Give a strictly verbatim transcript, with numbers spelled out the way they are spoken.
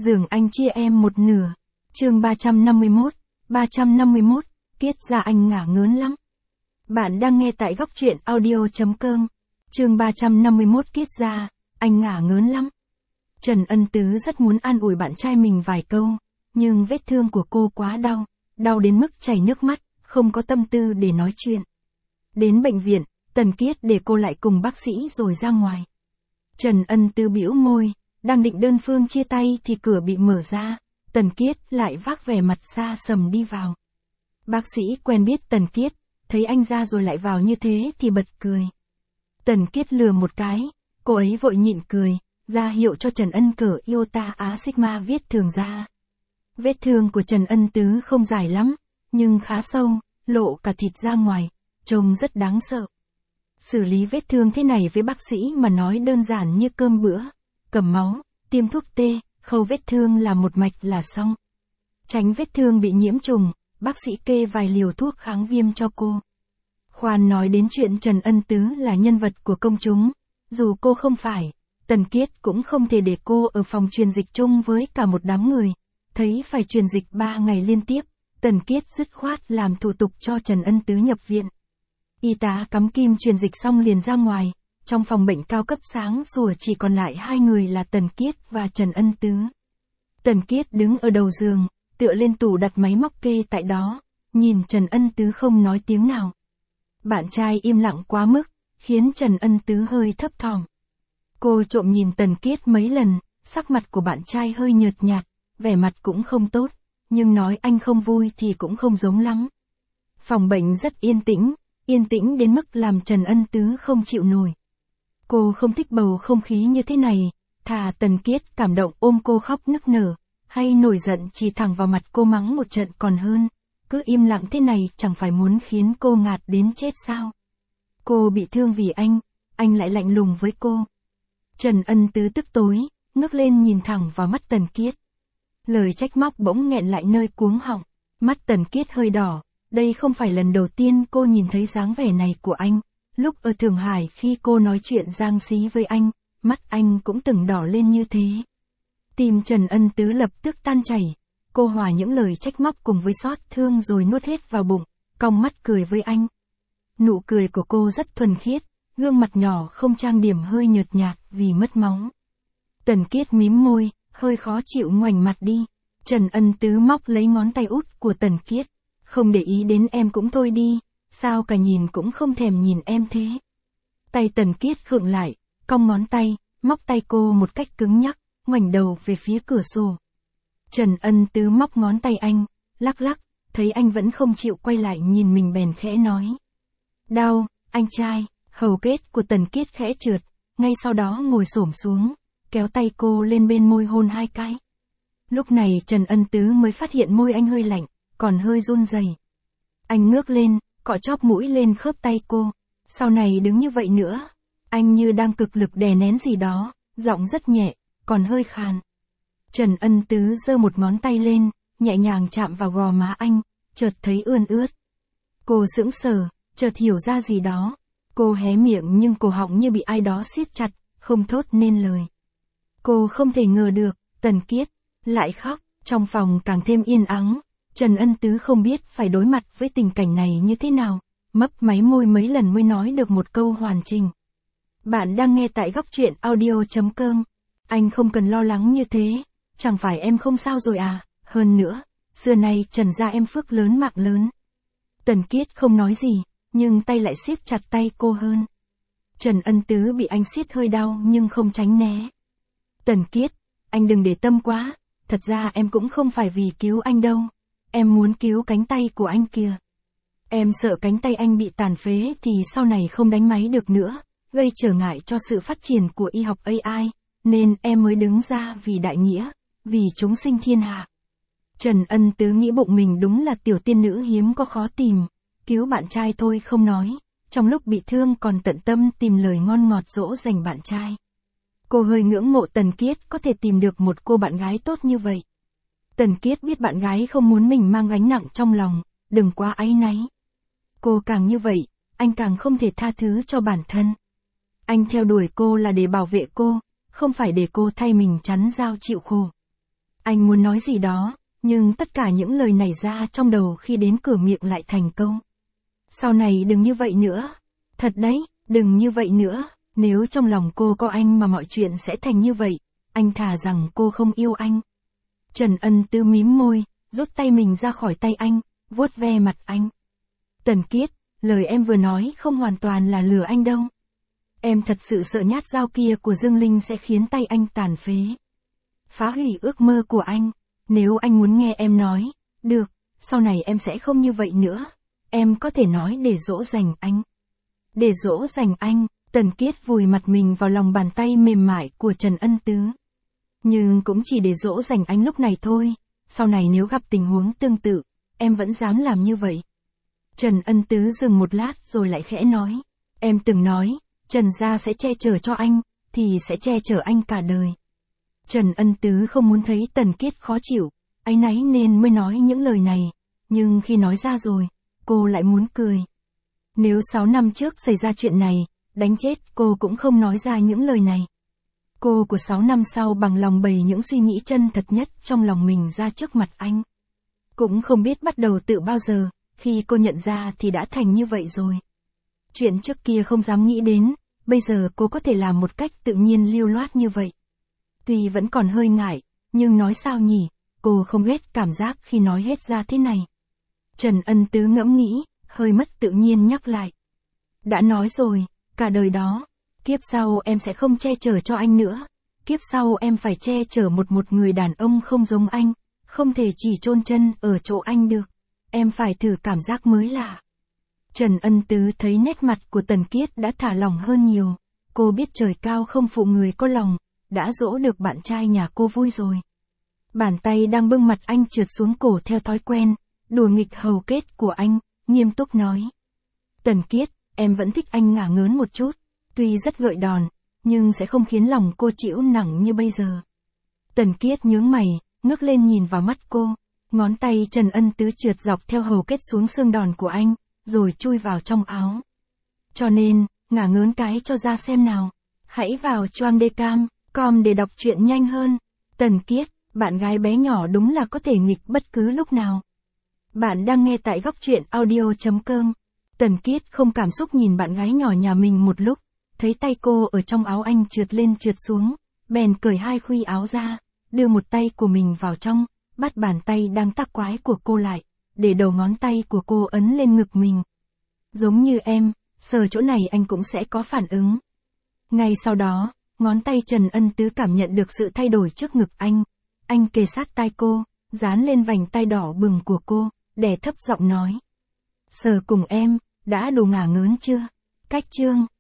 Giường anh chia em một nửa. Chương ba trăm năm mươi mốt, ba trăm năm mươi mốt, Kiết ra anh ngả ngớn lắm. Bạn đang nghe tại góc truyện audio chấm com. Chương ba trăm năm mươi mốt Kiết ra, anh ngả ngớn lắm. Trần Ân Tứ rất muốn an ủi bạn trai mình vài câu, nhưng vết thương của cô quá đau, đau đến mức chảy nước mắt, không có tâm tư để nói chuyện. Đến bệnh viện, Tần Kiết để cô lại cùng bác sĩ rồi ra ngoài. Trần Ân Tứ bĩu môi, đang định đơn phương chia tay thì cửa bị mở ra, Tần Kiết lại vác vẻ mặt xa sầm đi vào. Bác sĩ quen biết Tần Kiết, thấy anh ra rồi lại vào như thế thì bật cười. Tần Kiết lừa một cái, cô ấy vội nhịn cười, ra hiệu cho Trần Ân cởi iota á sigma viết thương ra. Vết thương của Trần Ân Tứ không dài lắm, nhưng khá sâu, lộ cả thịt ra ngoài, trông rất đáng sợ. Xử lý vết thương thế này với bác sĩ mà nói đơn giản như cơm bữa, cầm máu, tiêm thuốc tê, khâu vết thương là một mạch là xong. Tránh vết thương bị nhiễm trùng, bác sĩ kê vài liều thuốc kháng viêm cho cô. Khoan nói đến chuyện Trần Ân Tứ là nhân vật của công chúng, dù cô không phải, Tần Kiết cũng không thể để cô ở phòng truyền dịch chung với cả một đám người. Thấy phải truyền dịch ba ngày liên tiếp, Tần Kiết dứt khoát làm thủ tục cho Trần Ân Tứ nhập viện. Y tá cắm kim truyền dịch xong liền ra ngoài, trong phòng bệnh cao cấp sáng sủa chỉ còn lại hai người là Tần Kiết và Trần Ân Tứ. Tần Kiết đứng ở đầu giường, tựa lên tủ đặt máy móc kê tại đó, nhìn Trần Ân Tứ không nói tiếng nào. Bạn trai im lặng quá mức, khiến Trần Ân Tứ hơi thấp thỏm. Cô trộm nhìn Tần Kiết mấy lần, sắc mặt của bạn trai hơi nhợt nhạt, vẻ mặt cũng không tốt, nhưng nói anh không vui thì cũng không giống lắm. Phòng bệnh rất yên tĩnh, yên tĩnh đến mức làm Trần Ân Tứ không chịu nổi. Cô không thích bầu không khí như thế này, thà Tần Kiết cảm động ôm cô khóc nức nở, hay nổi giận chỉ thẳng vào mặt cô mắng một trận còn hơn, cứ im lặng thế này chẳng phải muốn khiến cô ngạt đến chết sao. Cô bị thương vì anh, anh lại lạnh lùng với cô. Trần Ân Tứ tức tối, ngước lên nhìn thẳng vào mắt Tần Kiết. Lời trách móc bỗng nghẹn lại nơi cuống họng, mắt Tần Kiết hơi đỏ, đây không phải lần đầu tiên cô nhìn thấy dáng vẻ này của anh. Lúc ở Thượng Hải khi cô nói chuyện giang xí với anh, mắt anh cũng từng đỏ lên như thế. Tim Trần Ân Tứ lập tức tan chảy, cô hòa những lời trách móc cùng với xót thương rồi nuốt hết vào bụng, cong mắt cười với anh. Nụ cười của cô rất thuần khiết, gương mặt nhỏ không trang điểm hơi nhợt nhạt vì mất máu. Tần Kiết mím môi, hơi khó chịu ngoảnh mặt đi. Trần Ân Tứ móc lấy ngón tay út của Tần Kiết. Không để ý đến em cũng thôi đi, sao cả nhìn cũng không thèm nhìn em thế. Tay Tần Kiết khựng lại, cong ngón tay, móc tay cô một cách cứng nhắc, ngoảnh đầu về phía cửa sổ. Trần Ân Tứ móc ngón tay anh, lắc lắc, thấy anh vẫn không chịu quay lại nhìn mình bèn khẽ nói. Đau, anh trai, hầu kết của Tần Kiết khẽ trượt, ngay sau đó ngồi xổm xuống, kéo tay cô lên bên môi hôn hai cái. Lúc này Trần Ân Tứ mới phát hiện môi anh hơi lạnh, còn hơi run rẩy. Anh ngước lên, cọ chóp mũi lên khớp tay cô. Sau này đứng như vậy nữa. Anh như đang cực lực đè nén gì đó, giọng rất nhẹ, còn hơi khàn. Trần Ân Tứ giơ một ngón tay lên, nhẹ nhàng chạm vào gò má anh, chợt thấy ươn ướt. Cô sững sờ, chợt hiểu ra gì đó. Cô hé miệng nhưng cổ họng như bị ai đó siết chặt, không thốt nên lời. Cô không thể ngờ được, Tần Kiết lại khóc, trong phòng càng thêm yên ắng. Trần Ân Tứ không biết phải đối mặt với tình cảnh này như thế nào, mấp máy môi mấy lần mới nói được một câu hoàn chỉnh. Bạn đang nghe tại góc truyện audio chấm com. Anh không cần lo lắng như thế, chẳng phải em không sao rồi à, hơn nữa, xưa nay Trần gia em phước lớn mạng lớn. Tần Kiết không nói gì, nhưng tay lại siết chặt tay cô hơn. Trần Ân Tứ bị anh siết hơi đau nhưng không tránh né. Tần Kiết, anh đừng để tâm quá, thật ra em cũng không phải vì cứu anh đâu. Em muốn cứu cánh tay của anh kìa. Em sợ cánh tay anh bị tàn phế thì sau này không đánh máy được nữa, gây trở ngại cho sự phát triển của y học a i, nên em mới đứng ra vì đại nghĩa, vì chúng sinh thiên hạ. Trần Ân Tứ nghĩ bụng mình đúng là tiểu tiên nữ hiếm có khó tìm, cứu bạn trai thôi không nói, trong lúc bị thương còn tận tâm tìm lời ngon ngọt dỗ dành bạn trai. Cô hơi ngưỡng mộ Tần Kiết có thể tìm được một cô bạn gái tốt như vậy. Tần Kiết biết bạn gái không muốn mình mang gánh nặng trong lòng, đừng quá áy náy. Cô càng như vậy, anh càng không thể tha thứ cho bản thân. Anh theo đuổi cô là để bảo vệ cô, không phải để cô thay mình chắn dao chịu khổ. Anh muốn nói gì đó, nhưng tất cả những lời nảy ra trong đầu khi đến cửa miệng lại thành câu. Sau này đừng như vậy nữa. Thật đấy, đừng như vậy nữa. Nếu trong lòng cô có anh mà mọi chuyện sẽ thành như vậy, anh thà rằng cô không yêu anh. Trần Ân Tứ mím môi, rút tay mình ra khỏi tay anh, vuốt ve mặt anh. Tần Kiết, lời em vừa nói không hoàn toàn là lừa anh đâu. Em thật sự sợ nhát dao kia của Dương Linh sẽ khiến tay anh tàn phế. Phá hủy ước mơ của anh. Nếu anh muốn nghe em nói, được, sau này em sẽ không như vậy nữa. Em có thể nói để dỗ dành anh. Để dỗ dành anh, Tần Kiết vùi mặt mình vào lòng bàn tay mềm mại của Trần Ân Tứ. Nhưng cũng chỉ để dỗ dành anh lúc này thôi, sau này nếu gặp tình huống tương tự, em vẫn dám làm như vậy. Trần Ân Tứ dừng một lát rồi lại khẽ nói, em từng nói, Trần gia sẽ che chở cho anh, thì sẽ che chở anh cả đời. Trần Ân Tứ không muốn thấy Tần Kiết khó chịu, áy náy nên mới nói những lời này, nhưng khi nói ra rồi, cô lại muốn cười. Nếu sáu năm trước xảy ra chuyện này, đánh chết cô cũng không nói ra những lời này. Cô của sáu năm sau bằng lòng bày những suy nghĩ chân thật nhất trong lòng mình ra trước mặt anh. Cũng không biết bắt đầu từ bao giờ, khi cô nhận ra thì đã thành như vậy rồi. Chuyện trước kia không dám nghĩ đến, bây giờ cô có thể làm một cách tự nhiên lưu loát như vậy. Tuy vẫn còn hơi ngại, nhưng nói sao nhỉ, cô không ghét cảm giác khi nói hết ra thế này. Trần Ân Tứ ngẫm nghĩ, hơi mất tự nhiên nhắc lại. Đã nói rồi, cả đời đó, kiếp sau em sẽ không che chở cho anh nữa. Kiếp sau em phải che chở một một người đàn ông không giống anh, không thể chỉ chôn chân ở chỗ anh được. Em phải thử cảm giác mới lạ. Trần Ân Tứ thấy nét mặt của Tần Kiết đã thả lỏng hơn nhiều. Cô biết trời cao không phụ người có lòng, đã dỗ được bạn trai nhà cô vui rồi. Bàn tay đang bưng mặt anh trượt xuống cổ theo thói quen, đùa nghịch hầu kết của anh, nghiêm túc nói. Tần Kiết, em vẫn thích anh ngả ngớn một chút, tuy rất gợi đòn, nhưng sẽ không khiến lòng cô chịu nặng như bây giờ. Tần Kiết nhướng mày, ngước lên nhìn vào mắt cô, ngón tay Trần Ân Tứ trượt dọc theo hầu kết xuống xương đòn của anh, rồi chui vào trong áo. Cho nên, ngả ngớn cái cho ra xem nào. Hãy vào choang đê cam com để đọc truyện nhanh hơn. Tần Kiết, bạn gái bé nhỏ đúng là có thể nghịch bất cứ lúc nào. Bạn đang nghe tại góc truyện audio chấm com. Tần Kiết không cảm xúc nhìn bạn gái nhỏ nhà mình một lúc, thấy tay cô ở trong áo anh trượt lên trượt xuống, bèn cởi hai khuy áo ra, đưa một tay của mình vào trong, bắt bàn tay đang tác quái của cô lại, để đầu ngón tay của cô ấn lên ngực mình. Giống như em, sờ chỗ này anh cũng sẽ có phản ứng. Ngay sau đó, ngón tay Trần Ân Tứ cảm nhận được sự thay đổi trước ngực anh. Anh kề sát tai cô, dán lên vành tai đỏ bừng của cô, đè thấp giọng nói. Sờ cùng em, đã đủ ngả ngớn chưa? Cách chương.